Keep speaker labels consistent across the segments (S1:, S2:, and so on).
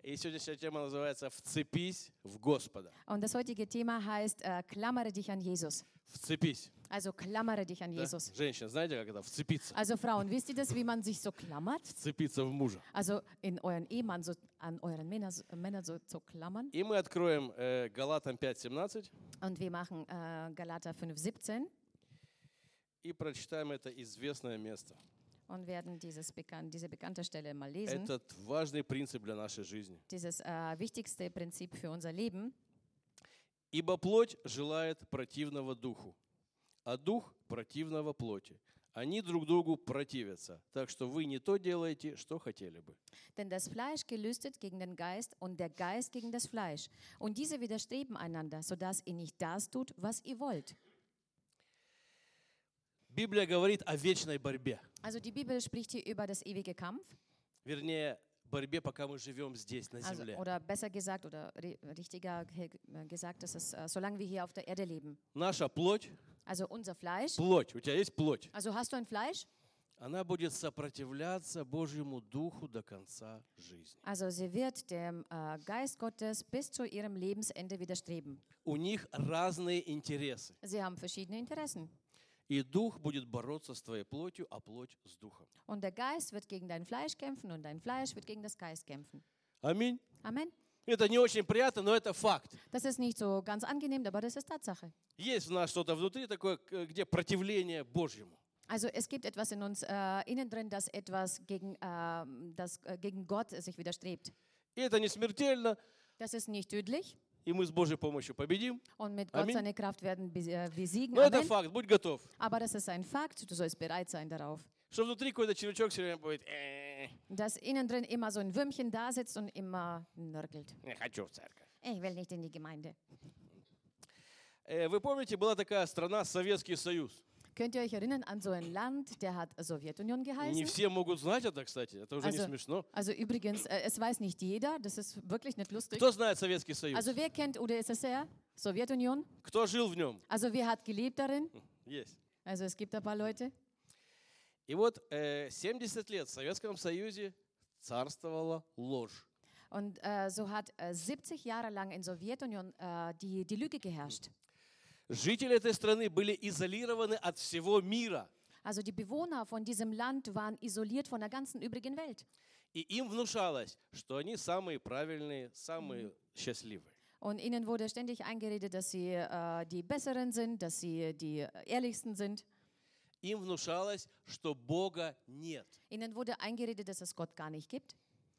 S1: И сегодняшняя тема называется «Вцепись в Господа».
S2: Und das heutige Thema heißt, klammere dich an Jesus.
S1: Вцепись.
S2: Also klammere dich an
S1: Да?
S2: Jesus.
S1: Женщина, знаете, как это? Вцепиться.
S2: Also Frauen, wisst ihr das, wie man sich so klammert?
S1: Вцепиться в мужа.
S2: Also in euren Ehemann, so, an euren Männer so klammern.
S1: И мы откроем Галатам 5:17
S2: Und wir machen Galater 5,17
S1: и прочитаем это известное место.
S2: und werden diese bekannte Stelle mal lesen.
S1: Этот важный принцип для нашей жизни.
S2: Dieses wichtigste Prinzip für unser Leben.
S1: «Ибо плоть желает противного духу, а дух противного плоти. Они друг другу противятся, так что вы не то делаете, что хотели бы».
S2: Denn das Fleisch gelüstet gegen den Geist und der Geist gegen das Fleisch. Und diese widerstreben einander, sodass ihr nicht das tut, was ihr wollt.
S1: Библия говорит о вечной борьбе.
S2: Also die Bibel spricht hier über das ewige Kampf.
S1: Вернее, борьбе, пока мы живем здесь, на
S2: Also,
S1: земле.
S2: oder besser gesagt, oder richtiger gesagt, dass es, solange wir hier auf der Erde leben.
S1: Наша плоть,
S2: Also unser Fleisch.
S1: плоть, у тебя есть плоть?
S2: Also hast du ein Fleisch?
S1: Она будет сопротивляться Божьему Духу до конца жизни.
S2: Also sie wird dem Geist Gottes bis zu ihrem Lebensende widerstreben.
S1: У них разные интересы.
S2: Sie haben verschiedene Interessen.
S1: И Дух будет бороться с твоей плотью, а плоть с Духом.
S2: Und der Geist wird gegen dein Fleisch kämpfen und dein Fleisch wird gegen das Geist kämpfen.
S1: Аминь.
S2: Amen.
S1: Это не очень приятно, но это факт.
S2: Das ist nicht so ganz angenehm, aber das ist Tatsache.
S1: Есть в нас что-то внутри такое, где противление Божьему.
S2: Also es gibt etwas in uns innen drin, das etwas gegen Gott sich widerstrebt.
S1: И это не смертельно,
S2: Das ist nicht tödlich
S1: и мы с Божьей помощью победим.
S2: und mit Gott
S1: Amen.
S2: seine Kraft werden wir siegen.
S1: Но это
S2: Amen.
S1: факт, будь готов.
S2: Aber das ist ein Fakt, du sollst bereit sein darauf.
S1: Что внутри какой-то червячок все время будет.
S2: Dass innen drin immer so ein Würmchen da sitzt und immer nörgelt.
S1: Не хочу в церковь.
S2: Ich will nicht in die Gemeinde.
S1: Вы помните, была такая страна Советский Союз.
S2: Könnt ihr euch erinnern an so ein Land, der hat Sowjetunion
S1: Не
S2: geheißen?
S1: все могут знать это, кстати. Это уже не смешно.
S2: Also übrigens, es weiß nicht jeder, das ist wirklich nicht lustig.
S1: Кто знает Советский Союз?
S2: Also wer kennt UdSSR, Sowjetunion?
S1: Кто жил в нем?
S2: Also wer hat gelebt darin?
S1: Есть.
S2: Also es gibt ein paar Leute.
S1: И вот 70 лет в Советском Союзе царствовала ложь.
S2: Und so hat 70 Jahre lang in Sowjetunion die Lüge geherrscht.
S1: Жители этой страны были изолированы от всего мира.
S2: Also die Bewohner von diesem Land waren isoliert von der ganzen übrigen Welt.
S1: И им внушалось, что они самые правильные, самые счастливые.
S2: Und ihnen wurde ständig eingeredet, dass sie die Besseren sind, dass sie die Ehrlichsten sind.
S1: Им внушалось, что Бога нет.
S2: Ihnen wurde eingeredet, dass es Gott gar nicht gibt.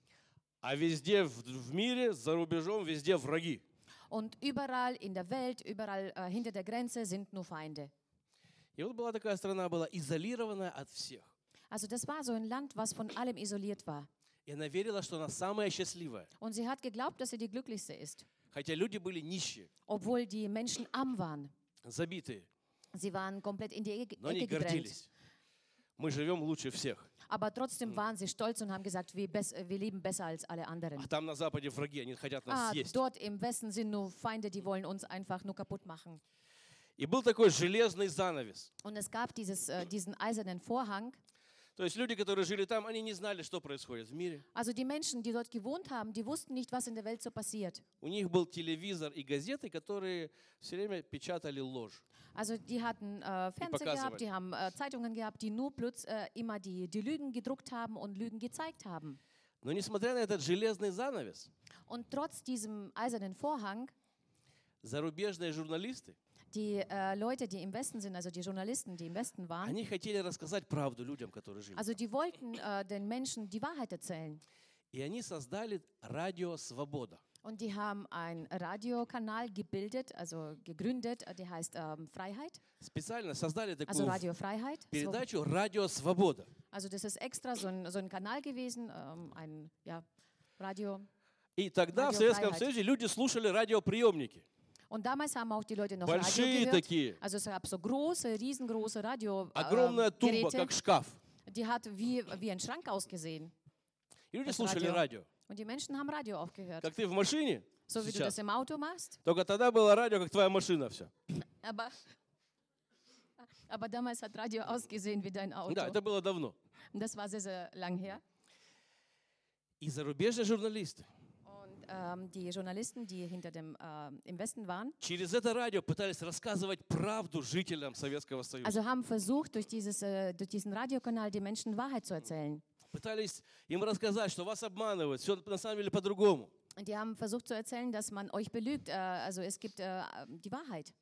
S1: А везде в мире, за рубежом, везде враги.
S2: Und überall in der Welt, überall hinter der Grenze sind nur Feinde.
S1: И вот была такая страна, была изолированная от всех.
S2: Also das war so ein Land, was von allem isoliert war.
S1: И она верила, что она самая счастливая.
S2: Und sie hat geglaubt, dass sie die glücklichste ist.
S1: Хотя люди были нищие,
S2: Obwohl die Menschen arm waren.
S1: забитые,
S2: Sie waren komplett in die
S1: но они
S2: Ecke gedrängt.
S1: гордились. Мы живем лучше всех.
S2: Aber trotzdem waren sie stolz und haben gesagt, wir leben besser als alle anderen.
S1: А там на Западе враги, они хотят нас съесть.
S2: Dort im Westen sind nur Feinde, die wollen uns einfach nur kaputt machen.
S1: И был такой железный занавес.
S2: Und es gab diesen eisernen Vorhang.
S1: То есть люди, которые жили там, они не знали, что происходит в мире.
S2: Also die Menschen, die dort gewohnt haben, die wussten nicht, was in der Welt so passiert.
S1: У них был телевизор и газеты, которые все время печатали ложь.
S2: Also die hatten Fernseher gehabt, die haben Zeitungen gehabt, die nur immer die Lügen gedruckt haben und Lügen gezeigt haben.
S1: Но несмотря на этот железный занавес,
S2: Und trotz diesem eisernen Vorhang,
S1: зарубежные журналисты,
S2: die Leute, die im Westen sind, also die Journalisten, die im Westen waren,
S1: они хотели рассказать правду людям, которые жили.
S2: also die wollten den Menschen die Wahrheit erzählen.
S1: И они создали радио «Свобода».
S2: Und die haben einen Radiokanal gebildet, also gegründet, der heißt Freiheit,
S1: Специально создали
S2: also
S1: такую
S2: Radio Freiheit. So,
S1: передачу «Радио Свобода».
S2: also das ist extra so ein Kanal gewesen, ein Radio.
S1: И тогда в
S2: Radio
S1: Советском
S2: Freiheit.
S1: Союзе люди слушали радиоприемники.
S2: Und damals haben auch die Leute noch
S1: Большие
S2: Radio
S1: такие.
S2: gehört. Also es gab so riesengroße
S1: Огромная тумба,
S2: Radiogeräte.
S1: как шкаф.
S2: Die hat wie ein Schrank ausgesehen.
S1: И люди
S2: Das
S1: слушали
S2: Radio.
S1: радио.
S2: Und die Menschen haben Radio auch gehört.
S1: Как ты в машине
S2: So wie du
S1: сейчас.
S2: das im Auto machst.
S1: Только тогда было радио, как твоя машина все.
S2: Aber damals hat Radio ausgesehen wie dein Auto.
S1: Да, это было давно.
S2: Und das war sehr, sehr lang her.
S1: И зарубежные журналисты,
S2: die Journalisten, die hinter dem im Westen waren,
S1: через это радио пытались рассказывать правду жителям Советского Союза.
S2: also haben versucht, durch diesen Radiokanal die Menschen Wahrheit zu erzählen.
S1: Пытались им рассказать, что вас обманывают, все на самом деле по-другому.
S2: Und die haben versucht zu erzählen, dass man euch belügt. Also es gibt die Wahrheit.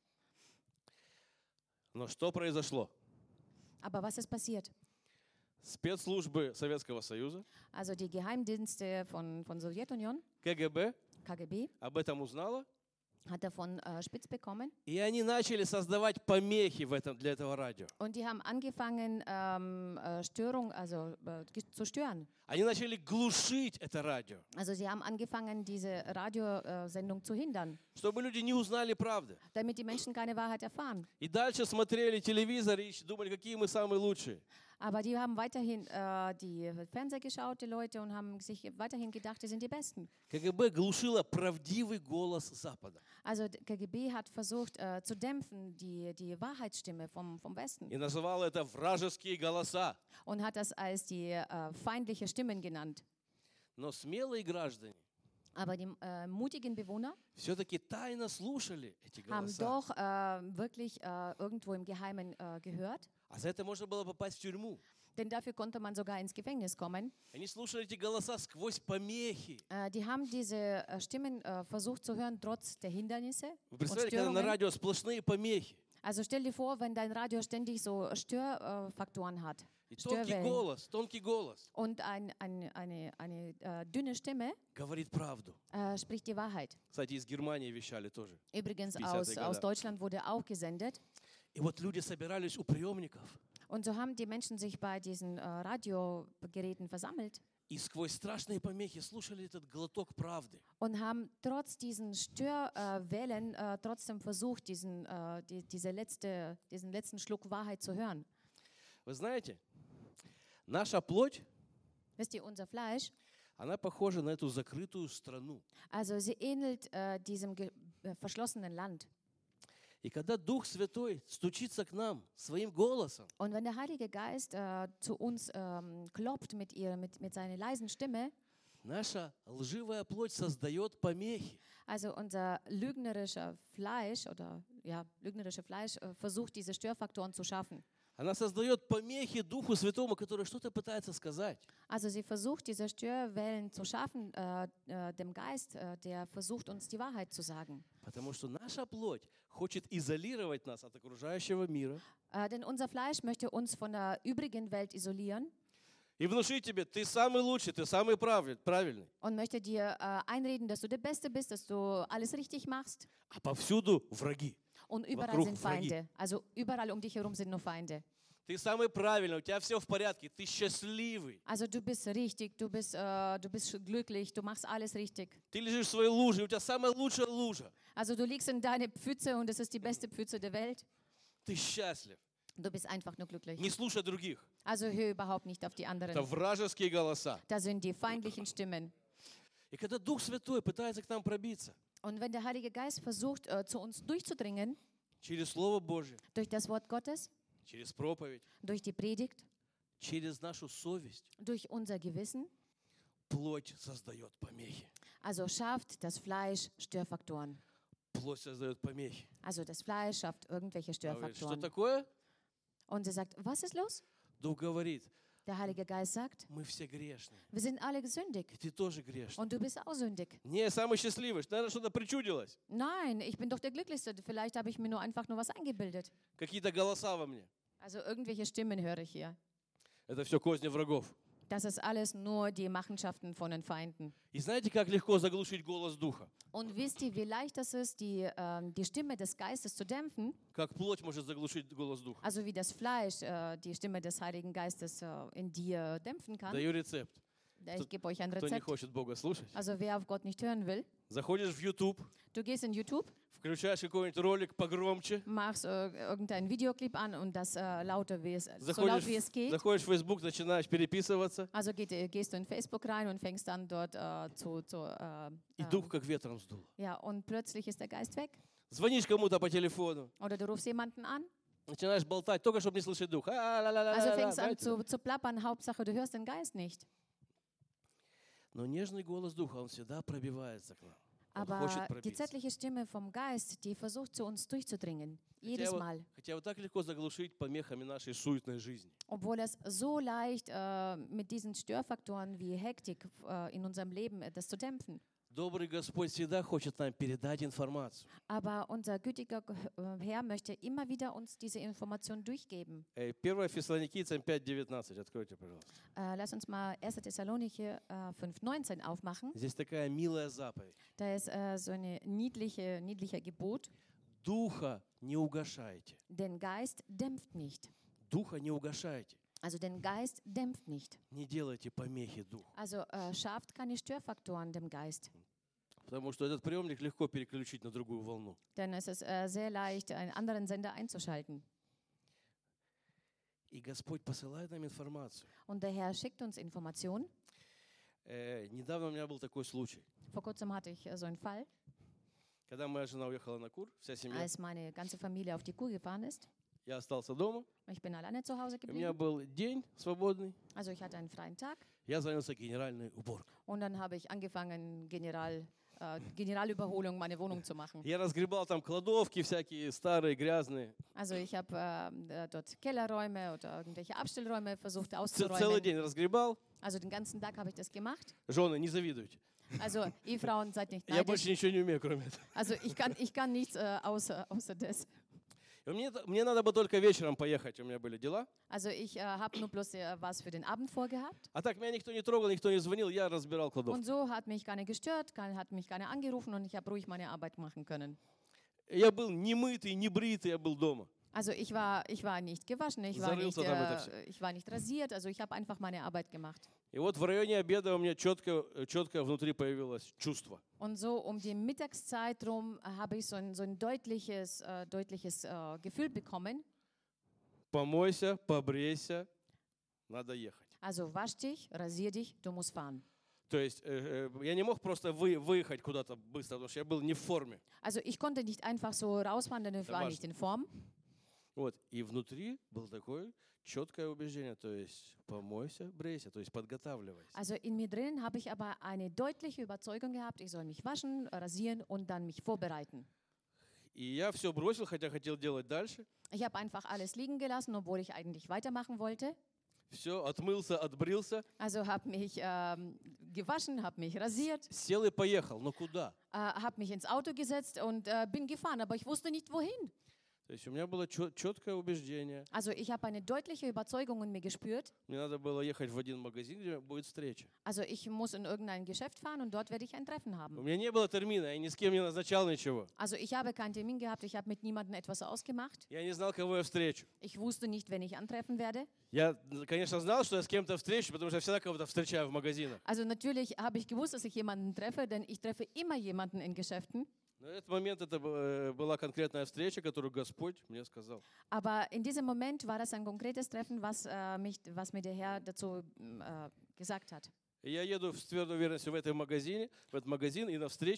S1: Но что произошло?
S2: Aber was ist passiert?
S1: Спецслужбы Советского Союза,
S2: Also die Geheimdienste von Sowjetunion,
S1: КГБ,
S2: KGB,
S1: об этом узнала,
S2: hat davon Spitz bekommen.
S1: и они начали создавать помехи для этого радио.
S2: Und die haben angefangen, Störung, zu stören.
S1: Они начали глушить это радио,
S2: Also sie haben angefangen, diese Radiosendung zu hindern,
S1: чтобы люди не узнали правды.
S2: damit die Menschen keine Wahrheit erfahren.
S1: И дальше смотрели телевизор и думали, какие мы самые лучшие.
S2: Aber die haben weiterhin die Fernseher geschaut, die Leute, und haben sich weiterhin gedacht, die sind die Besten.
S1: КГБ глушило правдивый голос Запада.
S2: Also KGB hat versucht zu dämpfen die Wahrheitsstimme vom Westen
S1: И называло это вражеские голоса.
S2: und hat das als die feindliche Stimmen genannt.
S1: Но смелые граждане
S2: Aber die mutigen Bewohner
S1: все-таки тайно слушали эти
S2: haben
S1: голоса.
S2: doch wirklich irgendwo im Geheimen gehört.
S1: А за это можно было попасть в тюрьму.
S2: Denn dafür konnte man sogar ins Gefängnis kommen.
S1: Они слушали эти голоса сквозь помехи.
S2: Die haben diese Stimmen versucht zu hören, trotz der Hindernisse
S1: Вы
S2: und
S1: представляете, когда на
S2: Störungen.
S1: радио сплошные помехи.
S2: Also stell dir vor, wenn dein Radio ständig so Störfaktoren hat,
S1: И тонкий
S2: Störwellen,
S1: тонкий голос
S2: und eine dünne Stimme
S1: говорит правду.
S2: spricht die Wahrheit.
S1: Кстати, из Германии вещали тоже.
S2: Übrigens
S1: 50er
S2: aus
S1: года.
S2: Deutschland wurde auch gesendet.
S1: И вот люди собирались у приемников.
S2: Und so haben die Menschen sich bei diesen Radiogeräten versammelt
S1: И сквозь страшные помехи слушали этот глоток правды.
S2: und haben trotz diesen Störwellen trotzdem versucht, diesen letzten Schluck Wahrheit zu hören.
S1: Вы знаете, наша плоть,
S2: Wisst ihr, unser Fleisch,
S1: она похожа на эту закрытую страну.
S2: also sie ähnelt diesem verschlossenen Land.
S1: И когда Дух Святой стучится к нам своим голосом,
S2: Und wenn der Heilige Geist zu uns klopft mit seiner leisen Stimme,
S1: наша лживая плоть создает помехи.
S2: also unser lügnerischer Fleisch versucht, diese Störfaktoren zu schaffen.
S1: Она создает помехи Духу Святому, который что-то пытается сказать.
S2: Also sie versucht, diese Störwellen zu schaffen, dem Geist, der versucht, uns die Wahrheit zu sagen.
S1: Потому что наша плоть хочет изолировать нас от окружающего мира
S2: Denn unser Fleisch möchte uns von der übrigen Welt isolieren
S1: и внушить тебе, ты самый лучший, ты самый правильный.
S2: und möchte dir einreden, dass du der Beste bist, dass du alles richtig machst.
S1: А повсюду враги.
S2: Und überall
S1: Вокруг
S2: sind
S1: враги.
S2: Feinde. Also überall um dich herum sind nur Feinde.
S1: Ты самый правильный, у тебя все в порядке, ты счастливый.
S2: Also du bist richtig, du bist glücklich, du machst alles richtig.
S1: Ты лежишь в своей луже, у тебя самая лучшая лужа.
S2: Also du liegst in deine Pfütze und es ist die beste Pfütze der Welt.
S1: Ты счастлив.
S2: Du bist einfach nur glücklich.
S1: Не слушай других.
S2: Also hör überhaupt nicht auf die
S1: Это
S2: anderen.
S1: вражеские голоса.
S2: Da sind die feindlichen Stimmen.
S1: И когда Дух Святой пытается к нам пробиться
S2: Und wenn der Heilige Geist versucht, zu uns durchzudringen,
S1: через Слово Божье,
S2: durch das Wort Gottes,
S1: через проповедь,
S2: durch die Predigt,
S1: через нашу совесть,
S2: durch unser Gewissen,
S1: плоть создает помехи.
S2: also schafft das Fleisch Störfaktoren.
S1: Плоть создает помехи.
S2: Also das Fleisch schafft irgendwelche
S1: Она говорит, что
S2: Störfaktoren.
S1: такое?
S2: Und sie sagt, was ist los?
S1: Дух говорит,
S2: Der Heilige Geist sagt,
S1: мы все грешные.
S2: wir sind alle gesündigt
S1: И ты тоже грешный.
S2: und du bist auch sündig.
S1: Не, самый счастливый. Наверное, что-то причудилось.
S2: Nein, ich bin doch der Glücklichste. Vielleicht habe ich mir nur einfach nur was eingebildet.
S1: Какие-то голоса во мне.
S2: Also irgendwelche Stimmen höre ich hier.
S1: Это все козни врагов.
S2: Das ist alles nur die Machenschaften von den Feinden.
S1: И знаете, как легко заглушить голос Духа?
S2: Und wisst ihr, wie leicht es ist, die Stimme des Geistes zu dämpfen?
S1: Как плоть может заглушить голос Духа?
S2: Also wie das Fleisch die Stimme des Heiligen Geistes in dir dämpfen kann.
S1: Даю рецепт.
S2: Ich gebe euch ein
S1: Кто не
S2: Rezept.
S1: хочет Бога слушать,
S2: Also wer auf Gott nicht hören will,
S1: заходишь в YouTube,
S2: du gehst in YouTube,
S1: включаешь какой-нибудь ролик погромче,
S2: machst irgendeinen Videoclip an und das lauter wie es, so laut wie es geht.
S1: заходишь в Facebook, начинаешь переписываться,
S2: Also gehst du in Facebook rein und fängst dann dort
S1: и дух как ветром сдуло.
S2: ja, und plötzlich ist der Geist weg.
S1: Звонишь кому-то по телефону,
S2: Oder du rufst jemanden an,
S1: начинаешь болтать, только чтобы не слышать дух.
S2: also fängst an zu plappern, Hauptsache du hörst den Geist nicht.
S1: Но нежный голос Духа, он всегда пробивается к нам. Он
S2: Aber
S1: хочет
S2: die
S1: пробиться.
S2: zärtliche Stimme vom Geist, die versucht zu uns durchzudringen. Jedes Mal.
S1: Хотя вот так легко заглушить помехами нашей суетной жизни.
S2: Obwohl es so leicht mit diesen Störfaktoren wie Hektik in unserem Leben das zu dämpfen.
S1: Добрый Господь всегда хочет нам передать информацию.
S2: Aber unser gütiger Herr möchte immer wieder uns diese Information durchgeben.
S1: 1 Фессалоникийцам 5:19. Откройте, пожалуйста.
S2: Lass uns mal 1. Thessalonicher 5,19 aufmachen.
S1: Здесь такая милая заповедь.
S2: Da ist so ein niedlicher Gebot.
S1: Духа не угашайте.
S2: Den Geist dämpft nicht.
S1: Духа не угашайте.
S2: Also den Geist dämpft nicht.
S1: Не делайте помехи Духу.
S2: Also schafft keine Störfaktoren dem Geist.
S1: Потому что этот приемник легко переключить на другую волну.
S2: Denn es ist sehr leicht, einen anderen Sender einzuschalten.
S1: И Господь посылает нам информацию.
S2: Und der Herr schickt uns Informationen.
S1: Недавно у меня был такой случай.
S2: Vor kurzem hatte ich so einen Fall,
S1: Когда моя жена уехала на Кур, вся семья,
S2: als meine ganze Familie auf die Kur gefahren ist.
S1: я остался дома.
S2: Ich bin alleine zu Hause
S1: У меня
S2: geblieben.
S1: был день свободный.
S2: Also ich hatte einen freien Tag.
S1: Я занялся генеральной уборкой.
S2: Und dann habe ich angefangen, Generalüberholung meine Wohnung zu machen.
S1: Я разгребал там кладовки всякие старые, грязные.
S2: Also ich habe dort Kellerräume oder irgendwelche Abstellräume versucht
S1: Целый
S2: auszuräumen.
S1: день разгребал.
S2: Also den ganzen Tag habe ich das gemacht.
S1: Жены, не завидуйте.
S2: Also Ehefrauen, seid nicht
S1: Я больше
S2: neidisch.
S1: ничего не умею, кроме этого.
S2: Also ich kann nichts außer das.
S1: И мне надо было только вечером поехать, у меня были дела.
S2: Also ich habe nur bloß was für den Abend vorgehabt.
S1: А так меня никто не трогал, никто не звонил, я разбирал кладовку.
S2: Und so hat mich keiner gestört, hat mich keiner angerufen und ich habe ruhig meine Arbeit machen können.
S1: Я был не мытый, не бритый, я был дома.
S2: Also ich war nicht gewaschen, ich war
S1: Зарылся там это всё.
S2: ich war nicht rasiert, also ich habe einfach meine Arbeit gemacht.
S1: И вот в районе обеда у меня четко внутри появилось чувство.
S2: Und so um die Mittagszeit rum habe ich so ein deutliches Gefühl bekommen.
S1: Помойся, побрейся, надо ехать.
S2: Also wasch dich, rasier dich, du musst fahren.
S1: То есть я не мог просто выехать куда-то быстро, потому что я был не в форме.
S2: Also ich konnte nicht einfach so rauswandern, ich war nicht in Form.
S1: Вот. И внутри было такое четкое убеждение, то есть помойся, брейся, то есть подготавливайся.
S2: Also in mir drinnen habe ich aber eine deutliche Überzeugung gehabt, ich soll mich waschen, rasieren und dann mich vorbereiten.
S1: И я все бросил, хотя хотел делать дальше.
S2: Ich habe einfach alles liegen gelassen, obwohl ich eigentlich weitermachen wollte.
S1: Все, отмылся, отбрился,
S2: Also habe mich gewaschen, habe mich rasiert,
S1: сел и поехал. Но куда?
S2: habe mich ins Auto gesetzt und bin gefahren, aber ich wusste nicht wohin.
S1: То есть у меня было четкое убеждение.
S2: Also ich habe eine deutliche Überzeugung in mir gespürt.
S1: Мне надо было ехать в один магазин, где будет встреча.
S2: Also ich muss in irgendein Geschäft fahren und dort werde ich ein Treffen
S1: У
S2: haben.
S1: меня не было термина, я ни с кем не назначал ничего.
S2: Also ich habe keinen Termin gehabt, ich habe mit niemandem etwas ausgemacht.
S1: Я не знал, кого я встречу.
S2: Ich wusste nicht, wen ich antreffen werde.
S1: Я, конечно, знал, что я с кем-то встречу, потому что я всегда кого-то встречаю в магазинах.
S2: Also natürlich habe ich gewusst, dass ich jemanden treffe, denn ich treffe immer jemanden in Geschäften.
S1: На этот момент это была конкретная встреча, которую Господь мне сказал.
S2: Aber in diesem Moment war das ein konkretes Treffen, was mir der Herr dazu gesagt hat.
S1: И я еду с твердой уверенностью в этот магазин, и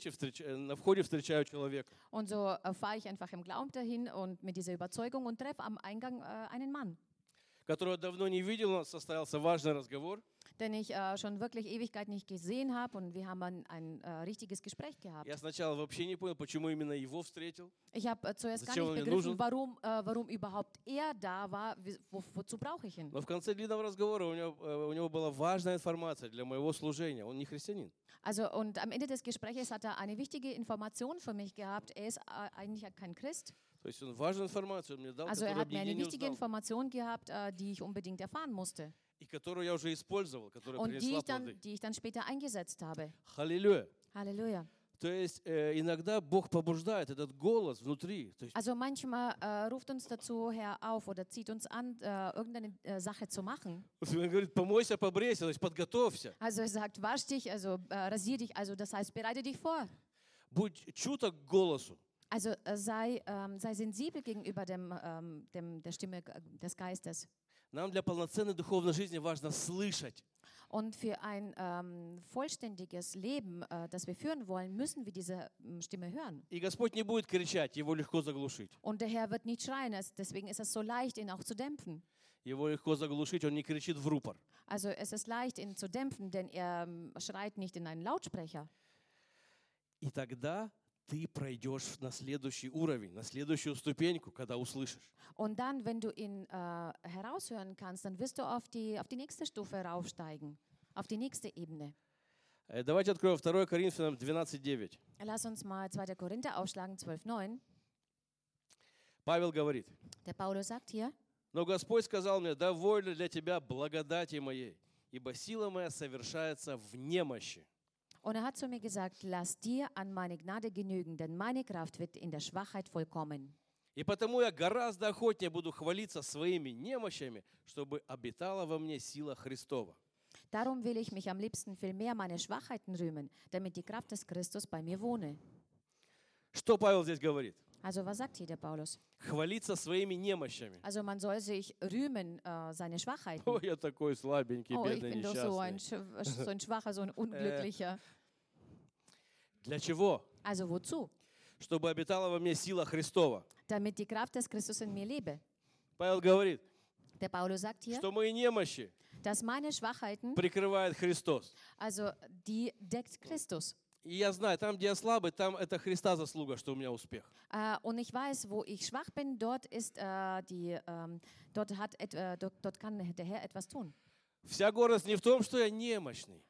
S1: на входе встречаю человека.
S2: Und so fahre ich einfach im Glauben dahin und mit dieser Überzeugung und treffe am Eingang einen Mann,
S1: Которого давно не видел, у нас состоялся важный разговор.
S2: den ich schon wirklich Ewigkeit nicht gesehen habe und wir haben ein richtiges Gespräch gehabt.
S1: Я сначала вообще не понял, почему именно его встретил.
S2: Ich habe zuerst gar
S1: Zачем он
S2: nicht
S1: мне нужен?
S2: begriffen, warum überhaupt er da war, wozu brauche ich ihn.
S1: Но в конце длинного разговора у него была важная информация для моего служения. Он не христианин.
S2: Also und am Ende des Gesprächs hat er eine wichtige Information für mich gehabt. Er ist eigentlich kein Christ.
S1: То есть он важную информацию мне дал,
S2: Also er
S1: которую
S2: hat mir
S1: я
S2: eine
S1: не
S2: wichtige
S1: узнал.
S2: Information gehabt, die ich unbedingt erfahren musste
S1: И которую я уже использовал, которая
S2: und
S1: принесла плоды.
S2: die ich dann später eingesetzt habe.
S1: Halleluja.
S2: Halleluja.
S1: То есть иногда Бог побуждает этот голос внутри. То есть
S2: Also manchmal ruft uns dazu Herr auf oder zieht uns an, irgendeine Sache zu machen.
S1: он говорит, помойся, побрейся, то есть подготовься.
S2: Also er sagt, wasch dich, also rasier dich, also das heißt, bereite dich vor.
S1: Будь чуток к голосу.
S2: Also sei sensibel gegenüber der Stimme des Geistes.
S1: Нам для полноценной духовной жизни важно слышать.
S2: Und für ein vollständiges Leben, das wir führen wollen, müssen wir diese Stimme hören.
S1: И Господь не будет кричать, его легко заглушить.
S2: Und der Herr wird nicht schreien, deswegen ist es so leicht, ihn auch zu dämpfen.
S1: его легко заглушить, он не кричит в рупор.
S2: Also es ist leicht, ihn zu dämpfen, denn er schreit nicht in einen Lautsprecher.
S1: И тогда ты пройдешь на следующий уровень, на следующую ступеньку, когда услышишь.
S2: Und dann, wenn du ihn heraushören kannst, dann wirst du auf die nächste Stufe raufsteigen, auf die nächste Ebene.
S1: Давайте откроем 2 Коринфянам 12:9.
S2: Lass uns mal 2. Korinther aufschlagen, 12,9.
S1: Павел говорит:
S2: Der Paulus sagt hier,
S1: «Но Господь сказал мне, довольно для тебя благодати моей, ибо сила моя совершается в немощи».
S2: und er hat zu mir gesagt, lass dir an meine Gnade genügen, denn meine Kraft wird in der Schwachheit vollkommen.
S1: И потому я гораздо охотнее буду хвалиться своими немощами, чтобы обитала во мне сила Христова.
S2: Darum will ich mich am liebsten viel mehr meine Schwachheiten rühmen, damit die Kraft des Christus bei mir wohne.
S1: Что Павел здесь говорит?
S2: Also was sagt hier der Paulus?
S1: Хвалиться своими немощами.
S2: Also man soll sich rühmen seine Schwachheiten.
S1: Ой, я такой слабенький,
S2: Oh, ich
S1: бедный,
S2: bin doch so ein
S1: несчастный.
S2: Schwacher, so ein Unglücklicher.
S1: Для чего?
S2: Also wozu?
S1: Чтобы обитала во мне сила Христова.
S2: Damit die Kraft des Christus in mir lebe.
S1: Павел говорит,
S2: Der Paulus sagt hier,
S1: что мои немощи
S2: dass meine Schwachheiten,
S1: прикрывает Христос.
S2: also die deckt Christus.
S1: И я знаю, там, где я слабый, там это Христа заслуга, что у меня успех.
S2: Und ich weiß, wo ich schwach bin, dort dort kann der Herr etwas tun.
S1: Вся гордость не в том, что я немощный.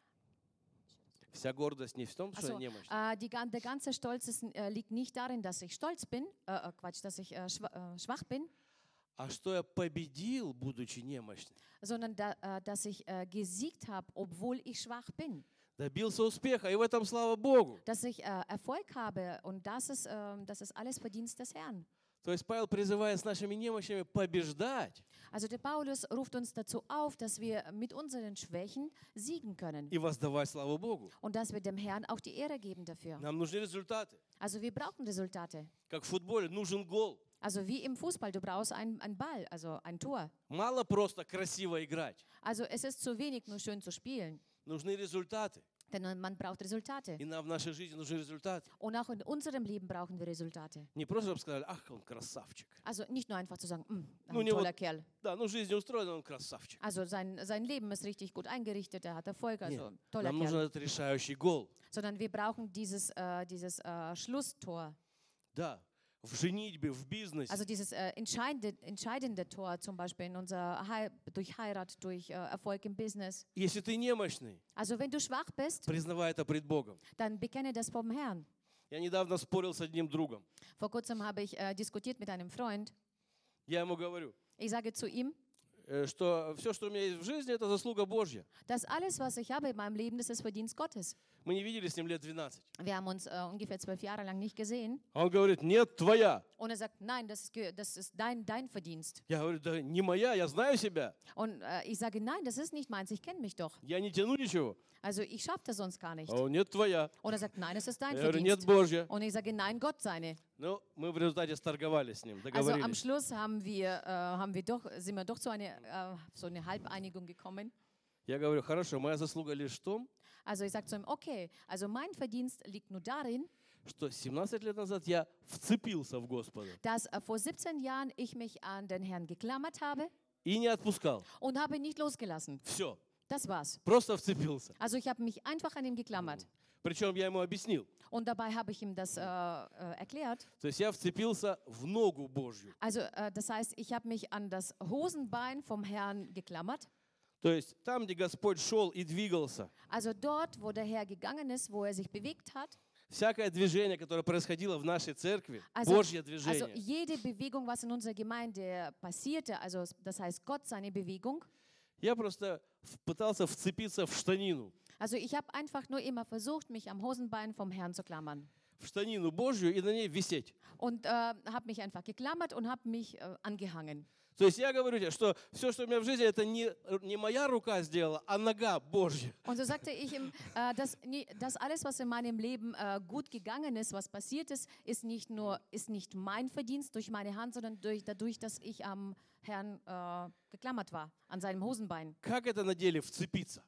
S1: Вся гордость не в том, что я
S2: Also,
S1: немощный.
S2: der ganze Stolz liegt nicht darin, dass ich stolz bin, dass ich schwach bin,
S1: А что я победил, будучи немощным.
S2: sondern dass ich gesiegt habe, obwohl ich schwach bin.
S1: Добился успеха, и в этом слава Богу.
S2: Dass ich Erfolg habe und das ist alles Verdienst des Herrn.
S1: То есть Павел призывает с нашими немощами побеждать
S2: Also der Paulus ruft uns dazu auf, dass wir mit unseren Schwächen siegen können
S1: и воздавать славу Богу.
S2: und dass wir dem Herrn auch die Ehre geben dafür.
S1: Нам нужны результаты.
S2: Also wir brauchen Resultate.
S1: Как в футболе, нужен гол.
S2: Also wie im Fußball, du brauchst einen Ball, also ein Tor.
S1: Мало просто красиво играть.
S2: Also es ist zu wenig, nur schön zu spielen,
S1: Нужны результаты.
S2: denn man braucht Resultate.
S1: И нам в нашей жизни нужны результаты.
S2: Und auch in unserem Leben brauchen wir Resultate.
S1: Не просто, чтобы сказали, ах, он красавчик.
S2: Also nicht nur einfach zu sagen,
S1: Ну,
S2: ein
S1: не
S2: toller
S1: вот,
S2: Kerl.
S1: да, ну жизнь устроена, он красавчик.
S2: Also sein Leben ist richtig gut eingerichtet, er hat Erfolg, also
S1: Нет,
S2: toller
S1: нам нужен
S2: Kerl.
S1: этот решающий гол.
S2: Sondern wir brauchen dieses Schlusstor.
S1: Да, в женитьбе, в бизнесе.
S2: Also dieses entscheidende Tor zum Beispiel in durch Heirat, durch Erfolg im Business.
S1: Если ты немощный,
S2: Also wenn du schwach bist,
S1: признавай это пред Богом.
S2: dann bekenne das vom Herrn.
S1: Я недавно спорил с одним другом.
S2: Vor kurzem habe ich diskutiert mit einem Freund.
S1: Я ему говорю,
S2: Ich sage zu ihm,
S1: что все, что у меня есть в жизни, это заслуга Божья.
S2: dass alles, was ich habe in meinem Leben, das ist Verdienst Gottes.
S1: Мы не виделись с ним лет 12.
S2: Wir haben uns ungefähr 12 Jahre lang nicht gesehen.
S1: А он говорит, нет, твоя.
S2: Und er sagt, nein, das ist dein Verdienst.
S1: Я говорю, да не моя, я знаю себя.
S2: Und ich sage, nein, das ist nicht meins, ich kenne mich doch.
S1: Я не тяну ничего.
S2: Also ich schaffe das sonst gar nicht.
S1: А он, нет, твоя.
S2: Und er sagt, nein, es ist dein
S1: Я говорю, нет,
S2: Verdienst.
S1: Божья.
S2: Und ich sage, nein, Gott seine.
S1: Ну, мы в результате сторговались с ним,
S2: Also am
S1: договорились.
S2: Schluss sind wir doch zu so eine Halbeinigung gekommen.
S1: Я говорю, хорошо, моя заслуга лишь в том,
S2: Also ich sage zu ihm, okay, also mein Verdienst liegt nur darin,
S1: что 17 лет назад я вцепился в Господа
S2: dass vor 17 Jahren ich mich an den Herrn geklammert habe
S1: и не отпускал.
S2: und habe ihn nicht losgelassen.
S1: Все,
S2: Das war's.
S1: просто вцепился.
S2: Also ich habe mich einfach an ihm geklammert.
S1: Причем я ему объяснил.
S2: Und dabei habe ich ihm das erklärt.
S1: То есть я вцепился в ногу Божью.
S2: Also das heißt, ich habe mich an das Hosenbein vom Herrn geklammert.
S1: То есть там, где Господь шел и двигался,
S2: Also dort, wo der Herr gegangen ist, wo er sich bewegt hat.
S1: всякое движение, которое происходило в нашей церкви,
S2: Also,
S1: Божье
S2: also
S1: движение,
S2: jede Bewegung, was in unserer Gemeinde passierte, also das heißt Gott seine Bewegung.
S1: я просто пытался вцепиться в штанину.
S2: Also ich habe einfach nur immer versucht, mich am Hosenbein vom Herrn zu klammern.
S1: В штанину Божью и на ней висеть.
S2: Und habe mich einfach geklammert und habe mich angehangen.
S1: То есть я говорю тебе, что все, что у меня в жизни, это не моя рука сделала, а нога Божья.
S2: Und so sagte ich ihm, dass alles, was in meinem Leben gut gegangen ist, was passiert ist, ist nicht mein Verdienst durch meine Hand, sondern dadurch, dass ich am Herrn geklammert war, an seinem Hosenbein.
S1: Как это на деле вцепиться?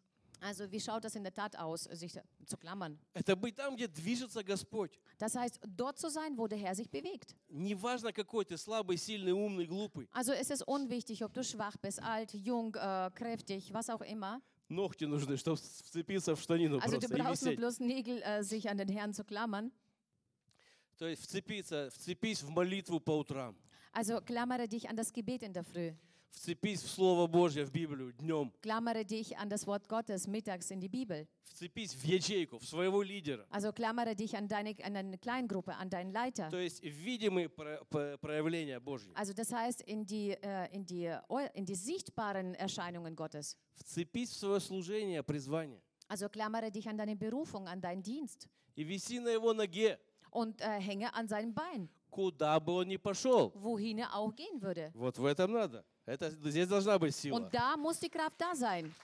S2: Also wie schaut das in der Tat aus, sich zu klammern?
S1: Это быть там, где движется Господь.
S2: Das heißt, dort zu sein, wo der Herr sich bewegt.
S1: Неважно, какой ты, слабый, сильный, умный, глупый.
S2: Also ist es unwichtig, ob du schwach bist, alt, jung, kräftig, was auch immer.
S1: Ногти нужны, чтобы вцепиться в штанину
S2: Also du
S1: просто и
S2: brauchst nur
S1: висеть.
S2: bloß Nägel, sich an den Herrn zu klammern.
S1: То есть вцепись в молитву по утрам.
S2: Also klammere dich an das Gebet in der Früh.
S1: Вцепись в Слово Божье, в Библию днем.
S2: Klammere dich an das Wort Gottes mittags in die Bibel.
S1: Вцепись в ячейку, в своего лидера.
S2: Also klammere dich an deine Kleingruppe, an deinen Leiter.
S1: То есть видимые проявления Божьи.
S2: Also das heißt in die sichtbaren Erscheinungen Gottes.
S1: Вцепись в свое служение, призвание.
S2: Also klammere dich an deine Berufung, an deinen Dienst
S1: И виси на его ноге,
S2: und hänge an seinem Bein,
S1: куда бы он ни пошел.
S2: wohin er auch gehen würde.
S1: Вот в этом надо. Здесь должна быть сила.
S2: Und da muss die Kraft da sein.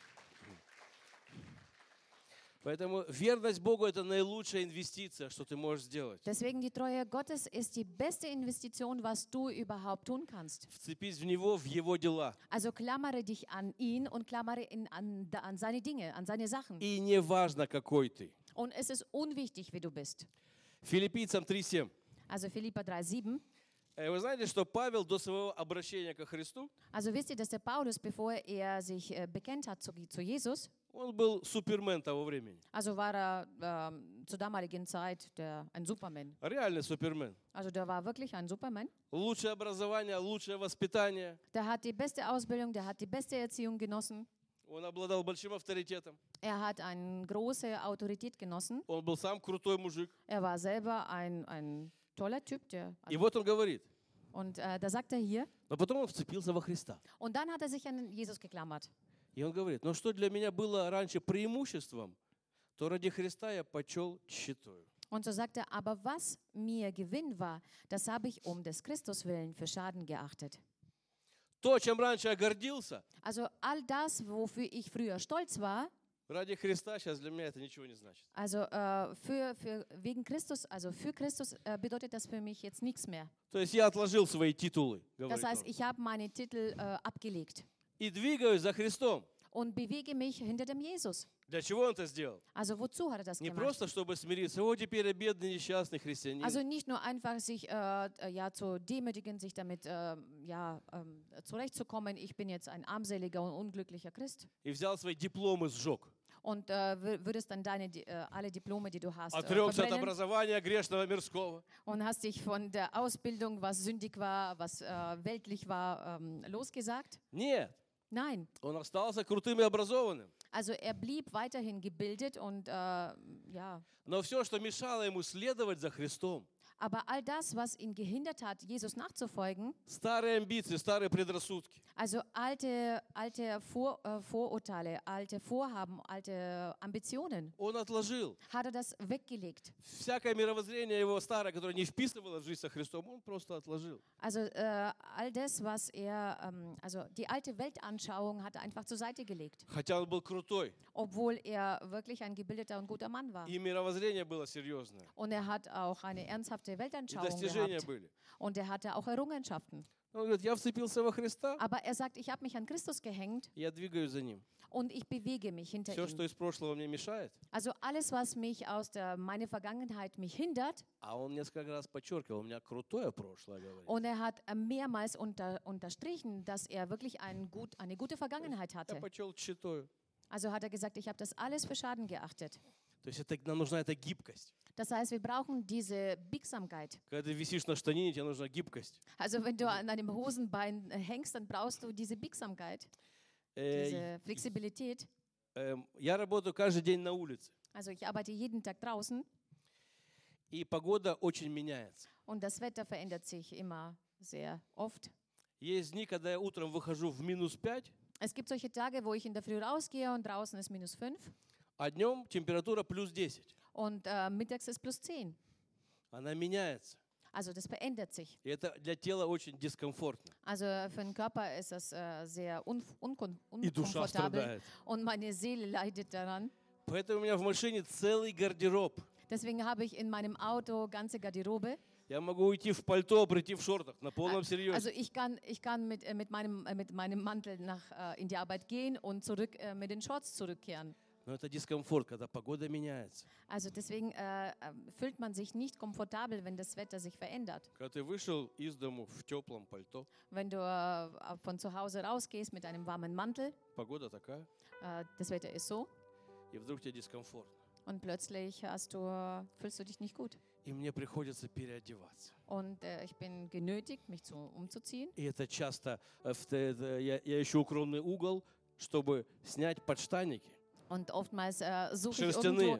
S1: Поэтому верность Богу – это наилучшая инвестиция, что ты можешь сделать.
S2: Deswegen die Treue Gottes ist die beste Investition, was du überhaupt tun kannst.
S1: Вцепись в Него, в Его дела.
S2: Also klammere dich an ihn und klammere an seine Dinge, an seine Sachen.
S1: И не важно, какой ты.
S2: Und es ist unwichtig, wie du bist.
S1: Филиппийцам 3:7.
S2: Also Philipper 3,7.
S1: Вы знаете, что Павел до своего обращения ко Христу,
S2: Also wisst ihr, dass der Paulus, bevor er sich bekennt hat zu Jesus,
S1: он был супермен того времени.
S2: also war er zur damaligen Zeit ein Superman.
S1: Реальный супермен.
S2: Also der war wirklich ein Superman.
S1: Лучшее образование, лучшее воспитание.
S2: Der hat die beste Ausbildung, der hat die beste Erziehung genossen.
S1: Он обладал большим авторитетом.
S2: Er hat eine große Autorität genossen.
S1: Он был сам крутой мужик.
S2: Er war selber ein toller Typ.
S1: И вот он говорит.
S2: Und da sagt er hier,
S1: Но потом он вцепился во Христа.
S2: und dann hat er sich an Jesus geklammert.
S1: И он говорит, но что для меня было раньше преимуществом, то ради Христа я почел тщетою.
S2: Und so sagt er, aber was mir Gewinn war, das habe ich um des Christus willen für Schaden geachtet.
S1: То, чем раньше я гордился,
S2: Also all das, wofür ich früher stolz war,
S1: ради Христа сейчас для меня это ничего не значит.
S2: also wegen Christus, also für Christus bedeutet das für mich jetzt nichts mehr.
S1: То есть я отложил свои титулы, говорит
S2: Das heißt,
S1: он,
S2: ich habe meine Titel abgelegt
S1: и двигаюсь за Христом.
S2: und bewege mich hinter dem Jesus.
S1: Для чего он это сделал?
S2: Also wozu hat er das
S1: Не
S2: gemacht?
S1: просто, чтобы смириться. О, теперь я бедный, несчастный христианин.
S2: Also nicht nur einfach sich zu demütigen, sich damit zurechtzukommen, ich bin jetzt ein armseliger und unglücklicher Christ.
S1: И взял свои дипломы, сжег.
S2: Und würdest dann alle Diplome, die du hast,
S1: Отрекся от
S2: verbrennen
S1: образования грешного мирского.
S2: und hast dich von der Ausbildung, was sündig war, was weltlich war, losgesagt?
S1: Нет,
S2: Nein.
S1: он остался крутым и образованным.
S2: Also er blieb weiterhin gebildet und
S1: Но все, что мешало ему следовать за Христом,
S2: aber all das, was ihn gehindert hat, Jesus nachzufolgen,
S1: старые амбиции, старые предрассудки,
S2: also alte Vorurteile, alte Vorhaben, alte Ambitionen,
S1: он отложил.
S2: hat er das weggelegt.
S1: Всякое мировоззрение его старое, которое не вписывало в жизнь со Христом, он просто отложил.
S2: Also all das, was also die alte Weltanschauung hat er einfach zur Seite gelegt,
S1: Хотя он был крутой,
S2: obwohl er wirklich ein gebildeter und guter Mann war.
S1: и мировоззрение было серьезное,
S2: Und er hat auch eine ernsthafte
S1: и
S2: Weltanschauung
S1: достижения
S2: gehabt.
S1: были.
S2: Und er hatte auch Errungenschaften.
S1: Он говорит, я вцепился во Христа,
S2: Aber er sagt, ich habe mich an Christus gehängt
S1: и я двигаюсь за Ним.
S2: und ich bewege mich hinter
S1: Все, что
S2: ihm.
S1: из прошлого мне мешает,
S2: Also alles, was mich meine Vergangenheit mich hindert.
S1: а он несколько раз подчеркивал, у меня крутое прошлое, говорит.
S2: Und er hat mehrmals unterstrichen, dass er wirklich eine gute Vergangenheit
S1: Я
S2: hatte.
S1: почел тщетою.
S2: Also hat er gesagt, ich habe das alles für Schaden geachtet.
S1: То есть нам нужна эта гибкость.
S2: Das heißt, wir brauchen diese Biegsamkeit.
S1: Когда ты висишь на штанине, тебе нужна гибкость.
S2: Also wenn du an einem Hosenbein hängst, dann brauchst du diese Biegsamkeit, diese Flexibilität.
S1: Я работаю каждый день на улице,
S2: Also ich arbeite jeden Tag draußen
S1: и погода очень меняется.
S2: und das Wetter verändert sich immer sehr oft.
S1: Есть дни, когда я утром выхожу в -5,
S2: Es gibt solche Tage, wo ich in der Früh rausgehe und draußen ist -5
S1: а днем температура +10.
S2: und mittags ist +10.
S1: Она меняется.
S2: Also das verändert sich.
S1: И это для тела очень дискомфортно.
S2: Also für den Körper ist das sehr
S1: И душа
S2: unkomfortabel
S1: страдает.
S2: und meine Seele leidet daran.
S1: Поэтому у меня в машине целый гардероб.
S2: Deswegen habe ich in meinem Auto ganze Garderobe.
S1: Я могу уйти в пальто, прийти в шортах, на полном серьезе.
S2: Also ich kann mit meinem Mantel in die Arbeit gehen und zurück mit den Shorts zurückkehren.
S1: Но это дискомфорт, когда погода меняется.
S2: Also deswegen fühlt man sich nicht komfortabel, wenn das Wetter sich verändert.
S1: Когда ты вышел из дому в теплом пальто,
S2: Wenn du von zu Hause rausgehst mit einem warmen Mantel,
S1: погода такая,
S2: das Wetter ist so,
S1: и вдруг тебе дискомфорт.
S2: und plötzlich fühlst du dich nicht gut.
S1: И мне приходится переодеваться.
S2: Und ich bin genötigt, mich umzuziehen.
S1: И это часто, я ищу укромный угол, чтобы снять подштанники.
S2: Und oftmals
S1: Шерстяные.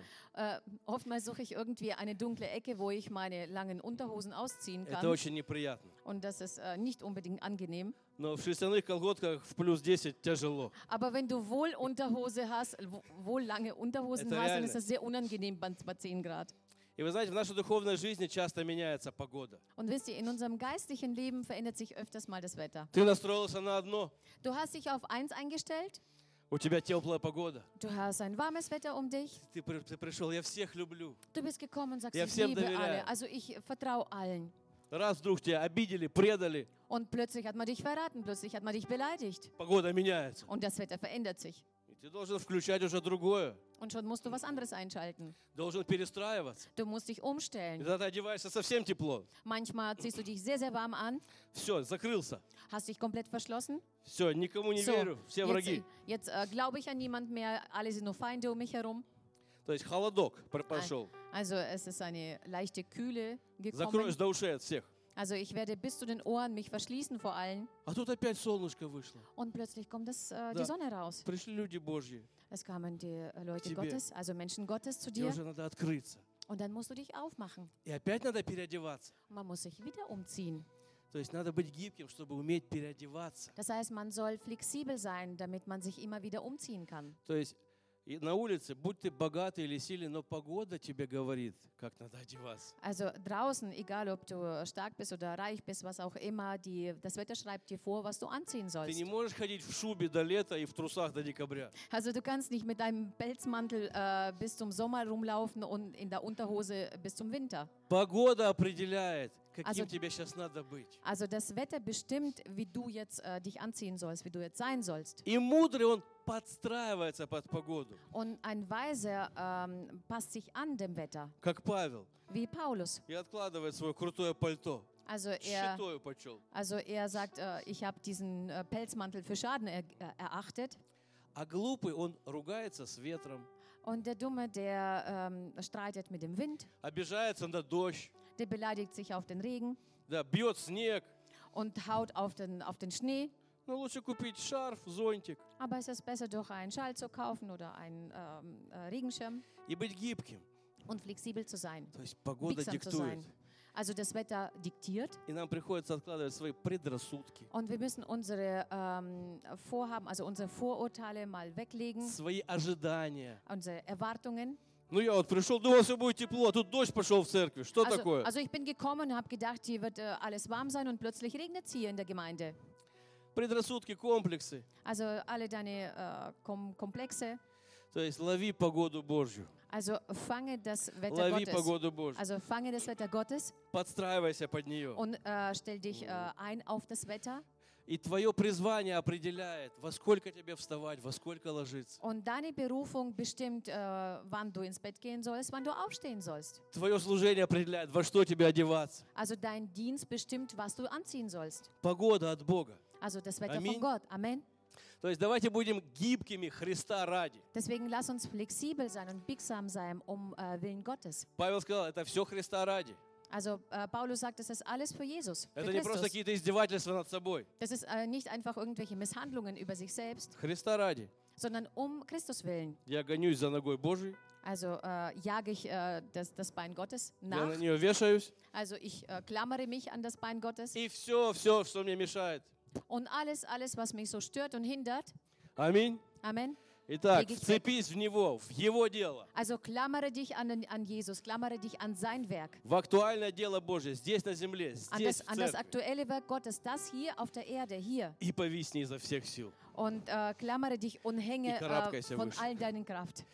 S2: suche ich irgendwie eine dunkle Ecke, wo ich meine langen Unterhosen ausziehen
S1: Это
S2: kann.
S1: очень неприятно.
S2: Und das ist nicht unbedingt angenehm.
S1: Но в шерстяных колготках в плюс 10 тяжело.
S2: Aber wenn du wohl Unterhose hast, wohl lange Unterhosen
S1: Это
S2: hast, dann
S1: реально.
S2: ist das sehr unangenehm bei 10 Grad.
S1: И вы знаете, в нашей духовной жизни часто меняется погода.
S2: Und wisst ihr, in unserem geistlichen Leben verändert sich öfters mal das Wetter.
S1: Ты настроился на одно,
S2: Du hast dich auf eins eingestellt,
S1: у тебя теплая погода.
S2: du hast ein warmes Wetter um dich,
S1: Ты пришел, я всех люблю.
S2: du bist gekommen und sagst,
S1: Я
S2: ich
S1: всем
S2: liebe
S1: доверяю.
S2: alle, also ich vertraue allen.
S1: Раз вдруг тебя обидели, предали,
S2: Und plötzlich hat man dich verraten, plötzlich hat man dich beleidigt.
S1: погода меняется.
S2: Und das Wetter verändert sich.
S1: И ты должен включать уже другое.
S2: Und schon musst du was anderes einschalten.
S1: Должен перестраиваться.
S2: Du musst dich
S1: И
S2: umstellen.
S1: тогда ты одеваешься совсем тепло.
S2: Manchmal ziehst du dich sehr, sehr warm an,
S1: Все, закрылся.
S2: hast dich komplett verschlossen.
S1: Все, никому не
S2: So,
S1: верю, все враги.
S2: jetzt glaube ich an niemand mehr, alle sind nur Feinde um mich herum.
S1: То есть холодок прошел.
S2: Also es ist eine leichte Kühle
S1: Закроешь
S2: gekommen.
S1: до ушей от всех.
S2: Also ich werde bis zu den Ohren mich verschließen vor allen.
S1: А тут опять солнышко вышло.
S2: Und plötzlich kommt
S1: Да.
S2: die Sonne raus.
S1: Пришли люди Божьи.
S2: Es kamen die Leute
S1: Тебе.
S2: Gottes, also Menschen Gottes zu
S1: Тебе
S2: dir.
S1: уже надо открыться.
S2: Und dann musst du dich aufmachen.
S1: И опять надо переодеваться.
S2: Und man muss sich wieder umziehen.
S1: То есть надо быть гибким, чтобы уметь переодеваться.
S2: Das heißt, man soll flexibel sein, damit man sich immer wieder umziehen kann.
S1: То есть и на улице, будь ты богатый или сильный, но погода тебе говорит, как надо одеваться.
S2: Also draußen, egal ob du stark bist oder reich bist, was auch immer, das Wetter schreibt dir vor, was du anziehen
S1: Ты не
S2: sollst.
S1: можешь ходить в шубе до лета и в трусах до декабря.
S2: Also du kannst nicht mit deinem Pelzmantel bis zum Sommer rumlaufen und in der Unterhose bis zum Winter.
S1: Погода определяет, каким
S2: Also-
S1: тебе сейчас надо быть.
S2: Also das Wetter bestimmt, wie du jetzt dich anziehen sollst, wie du jetzt sein sollst.
S1: И мудрый, он подстраивается под погоду,
S2: Und ein Weiser passt sich an dem Wetter,
S1: как Павел,
S2: wie Paulus.
S1: и откладывает свое крутое пальто.
S2: Also
S1: Щитою почел.
S2: er sagt, ich habe diesen Pelzmantel für Schaden erachtet.
S1: А глупый, он ругается с ветром,
S2: Und der Dumme, der streitet mit dem Wind,
S1: обижается на дождь,
S2: der beleidigt sich auf den Regen
S1: да, бьет снег.
S2: und haut auf den Schnee.
S1: Ну, лучше купить шарф, зонтик
S2: Aber es ist besser, doch einen Schal zu kaufen oder einen Regenschirm
S1: и быть гибким.
S2: und flexibel zu sein,
S1: То есть погода
S2: biegsam zu
S1: диктует.
S2: sein. Also das Wetter diktiert
S1: И нам приходится откладывать свои предрассудки,
S2: und wir müssen unsere Vorhaben, also unsere Vorurteile mal weglegen,
S1: свои ожидания.
S2: unsere Erwartungen.
S1: Ну, я вот пришел, думал, все будет тепло, а тут дождь пошел в церкви. Что такое?
S2: Also ich bin gekommen und habe gedacht, hier wird alles warm sein und plötzlich regnet es hier in der Gemeinde.
S1: Предрассудки, комплексы.
S2: Also alle deine Komplexe.
S1: То есть лови погоду Божью.
S2: Also fange das Wetter
S1: Лови
S2: Gottes.
S1: погоду Божью.
S2: Also fange das Wetter Gottes
S1: Подстраивайся под нее.
S2: und stell dich ein auf das Wetter.
S1: И твое призвание определяет, во сколько тебе вставать, во сколько ложиться.
S2: Und deine Berufung bestimmt, wann du ins Bett gehen sollst, wann du aufstehen sollst.
S1: Твое служение определяет, во что тебе одеваться.
S2: Also dein Dienst bestimmt, was du anziehen sollst.
S1: Погода от Бога.
S2: Also das Wetter
S1: Amen.
S2: von Gott. Amen.
S1: То есть давайте будем гибкими Христа ради.
S2: Deswegen lass uns flexibel sein und biegsam sein Willen Gottes.
S1: Павел сказал, это все Христа ради.
S2: Also Paulus sagt, das ist alles für Jesus, für
S1: Это не просто
S2: Christus.
S1: какие-то издевательства над собой.
S2: Das ist nicht einfach irgendwelche Misshandlungen über sich selbst,
S1: Христа ради.
S2: sondern um Christus willen.
S1: Я гонюсь за ногой Божией,
S2: Also jage ich das Bein Gottes
S1: я
S2: nach.
S1: на нее вешаюсь.
S2: Also ich klammere mich an das Bein Gottes.
S1: И все, что мне мешает.
S2: Und alles, was mich so stört und hindert.
S1: Аминь.
S2: Amen.
S1: Итак,
S2: Леги
S1: вцепись в Него, в Его дело,
S2: Also klammere dich an Jesus, klammere dich an sein Werk,
S1: в актуальное дело Божие, здесь на земле, здесь в
S2: an das
S1: церкви.
S2: aktuelle Werk Gottes, das hier auf der Erde, hier.
S1: И повисни изо всех сил.
S2: Und klammere dich und hänge
S1: И карабкайся
S2: von
S1: выше.
S2: all deinen Kraft.